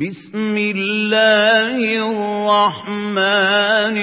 بسم الله الرحمن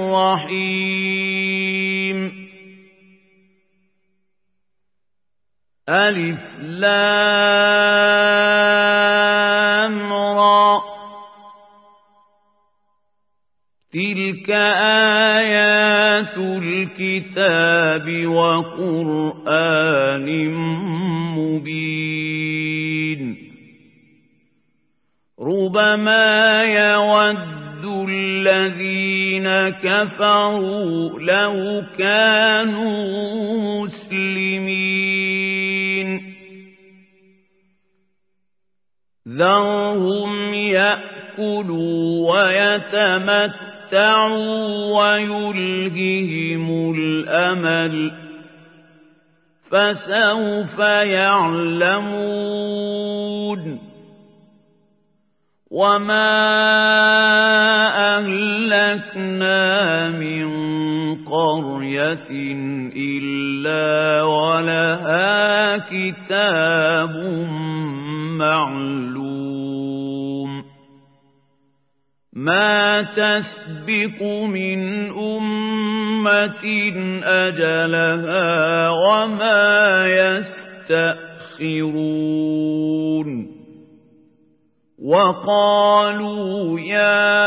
الرحيم ألف لام را تلك آيات الكتاب وقرآن مبين ربما يود الذين كفروا لو كانوا مسلمين ذرهم يأكلوا ويتمتعوا ويلههم الأمل فسوف يعلمون وما أهلكنا من قرية إلا ولها كتاب معلوم ما تسبق من أمة أجلها وما يستأخرون وقالوا يا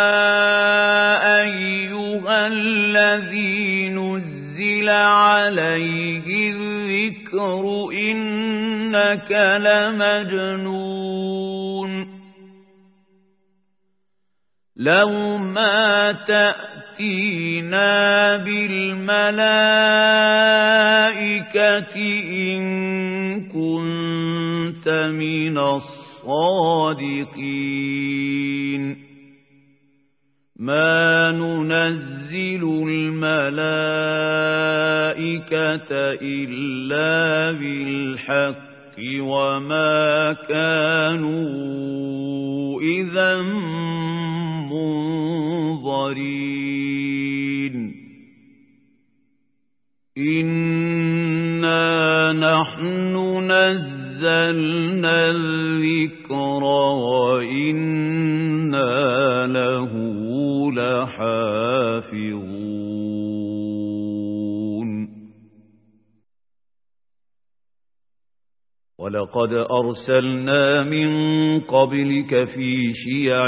أيها الذي نزل عليه الذكر إنك لمجنون لو ما تأتينا بالملائكة إن كنت من الصادقين ما ننزل الملائكة إلا بالحق وما كانوا إذا منظرين إنا نحن نزلنا الذكر وإنا له لحافظون ولقد أرسلنا من قبلك في شيع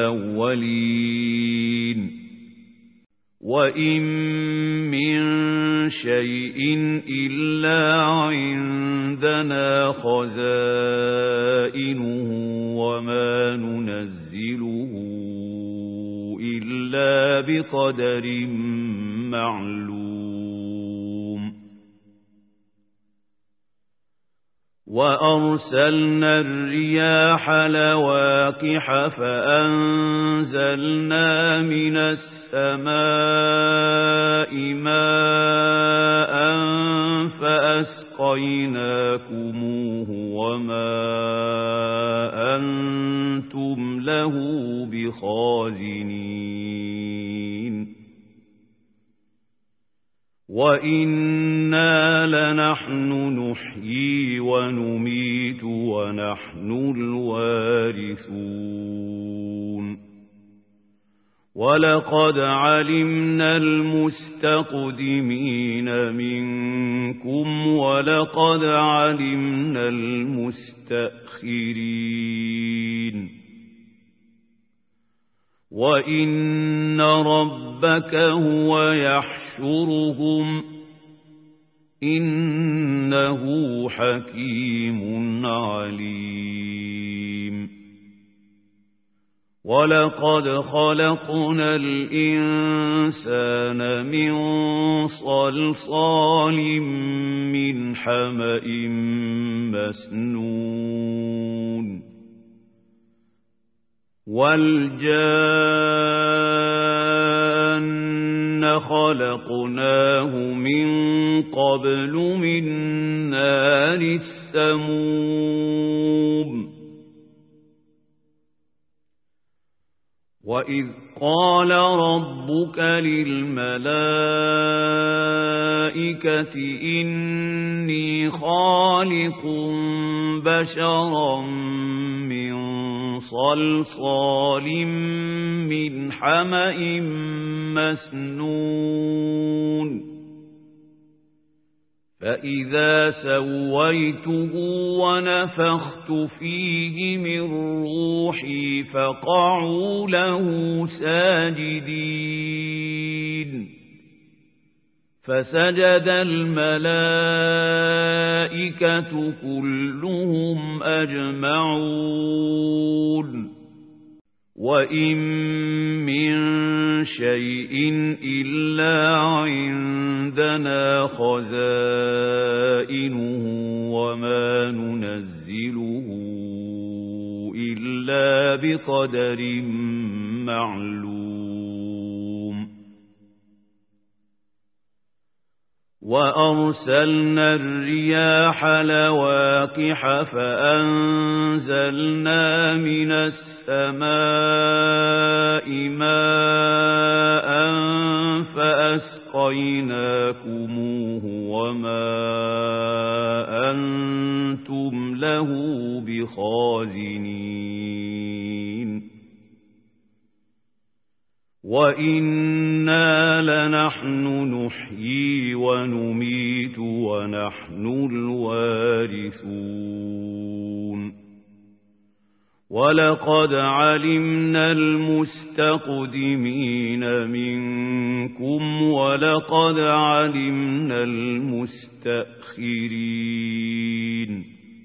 الأولين وإن من شيء إلا عندنا خزائنه وما ننزله إلا بقدر معلوم وأرسلنا الرياح لواقح فأنزلنا من السماء ماء فأسقيناكموه وما أنتم له بخازنين وإنا لنحن نحيي ونميت ونحن الوارثون ولقد علمنا المستقدمين منكم ولقد علمنا المستأخرين وإن ربك هو يحشرهم إنه حكيم عليم ولقد خلقنا الإنسان من صلصال من حمأ مسنون والجان خلقناه من قبل من نار السموم وإذ قال ربك للملائكة إني خالق بشرا من صلصال من حمإ مسنون فإذا سويته ونفخت فيه من روحي فقعوا له ساجدين فسجد الملائكة كلهم أجمعون وإن من شيء إلا عندنا خزائنه وما ننزله إلا بقدر معلوم وأرسلنا الرياح لواقح فأنزلنا من السماء ماء فأسقيناكموه وما أنتم له بخازنين وإنا لنحن نحيي ونميت ونحن الوارثون ولقد علمنا المستقدمين منكم ولقد علمنا المستأخرين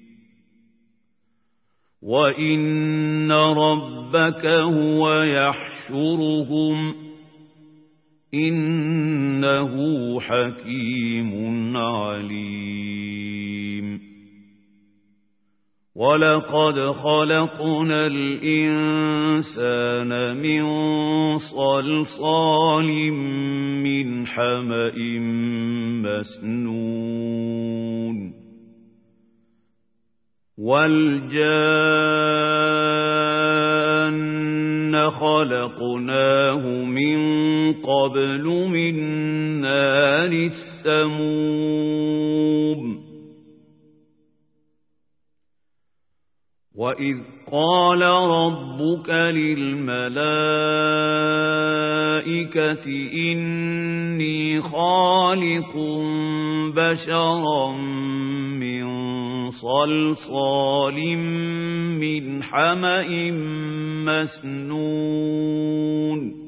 وإن ربك هو يحشرهم إنه حكيم عليم ولقد خلقنا الإنسان من صلصال من حمإ مسنون والجان خلقناه من قبل من نار السموم وإذ قال ربك للملائكة إني خالق بشرا من صلصال من حمإ مسنون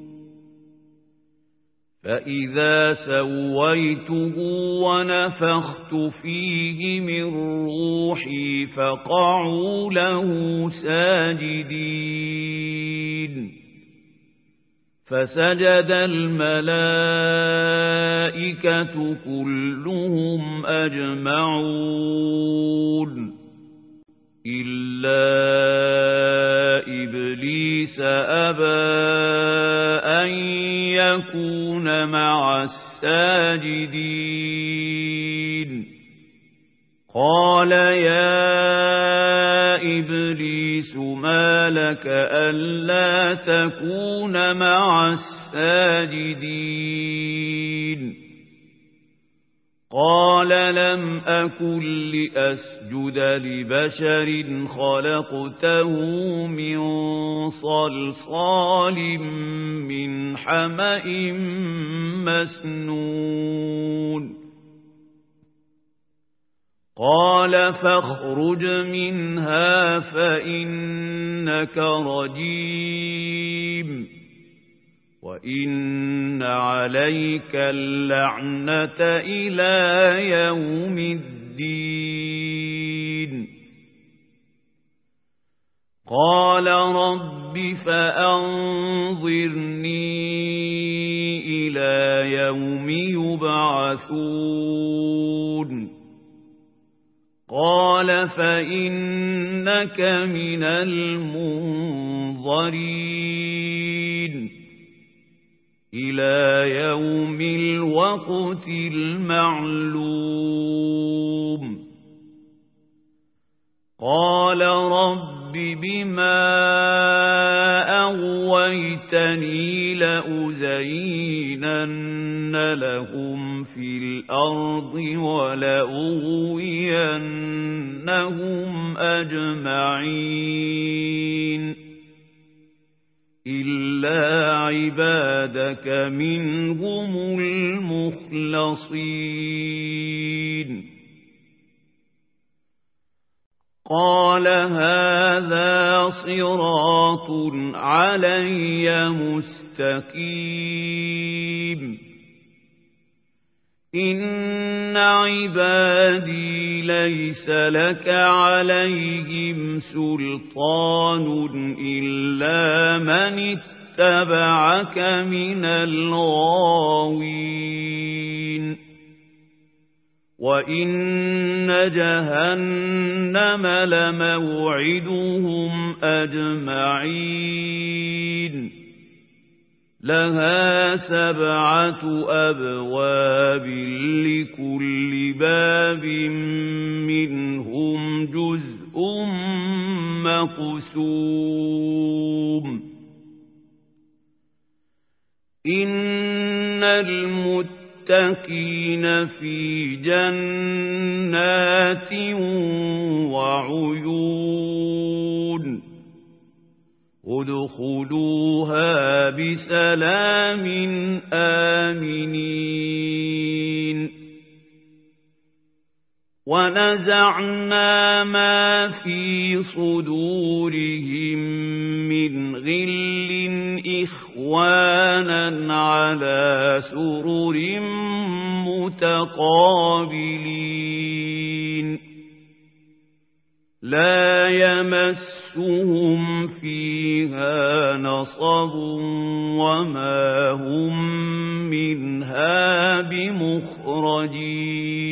فإذا سويته ونفخت فيه من روحي فقعوا له ساجدين فسجد الملائكة كلهم أجمعون إلا إبليس أبى أن يكون مع الساجدين قال يا إبليس ما لك ألا تكون مع الساجدين قال لم أكن لأسجد لبشر خلقته من صلصال من حمإ مسنون قال فاخرج منها فإنك رجيم وإن عليك اللعنة إلى يوم الدين قال رب فأنظرني إلى يوم يبعثون قال فإنك من المنظرين إلى يوم الوقت المعلوم قال رب بما أغويتني لأزينن لهم في الأرض ولأغوينهم أجمعين إلا عبادك منهم المخلصين قال هذا صراط علي مستقيم إن عبادي ليس لك عليهم سلطان إلا من اتبعك من الغاوين وإن جهنم لموعدهم أجمعين لها 7 أبواب لكل باب منهم جزء مقسوم إن المتقين في جنات وعيون ادخلوها بسلام آمنين ونزعنا ما في صدورهم من غل إخوانا على سرر متقابلين لا يمسهم فيها نصب وما هم منها بمخرجين